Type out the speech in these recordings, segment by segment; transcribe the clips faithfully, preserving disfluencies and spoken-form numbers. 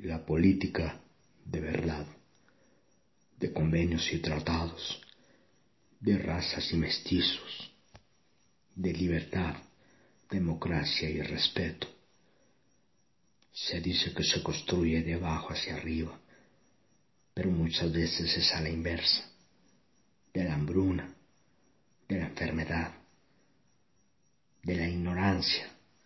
la política de verdad, de convenios y tratados, de razas y mestizos, de libertad, democracia y respeto. Se dice que se construye de abajo hacia arriba, pero muchas veces es a la inversa, de la hambruna, de la enfermedad, de la ignorancia,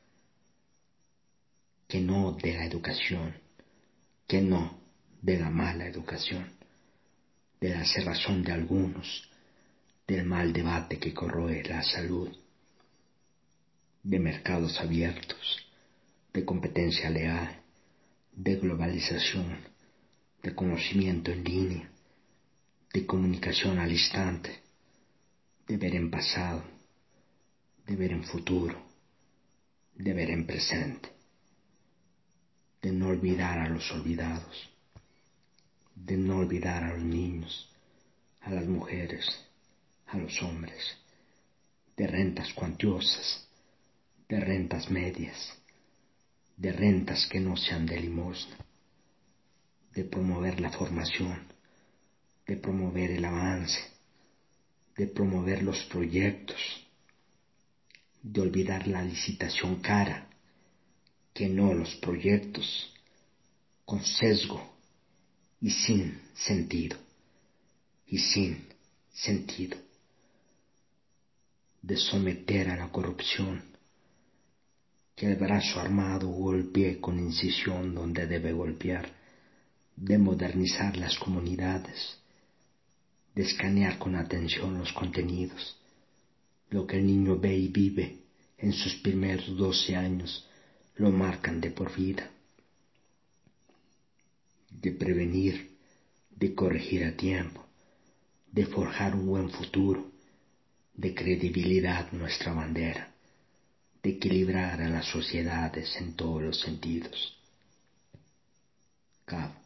que no de la educación, que no de la mala educación, de la cerrazón de algunos, del mal debate que corroe la salud, de mercados abiertos, de competencia leal, de globalización, de conocimiento en línea, de comunicación al instante, de ver en pasado, de ver en futuro, de ver en presente, de no olvidar a los olvidados, de no olvidar a los niños, a las mujeres, a los hombres, de rentas cuantiosas, de rentas medias, de rentas que no sean de limosna, de promover la formación, de promover el avance, de promover los proyectos, de olvidar la licitación cara, que no los proyectos con sesgo y sin sentido, y sin sentido, de someter a la corrupción, que el brazo armado golpee con incisión donde debe golpear, de modernizar las comunidades, de escanear con atención los contenidos, lo que el niño ve y vive en sus primeros doce años lo marcan de por vida, de prevenir, de corregir a tiempo, de forjar un buen futuro, de credibilidad nuestra bandera, de equilibrar a las sociedades en todos los sentidos. Cabo.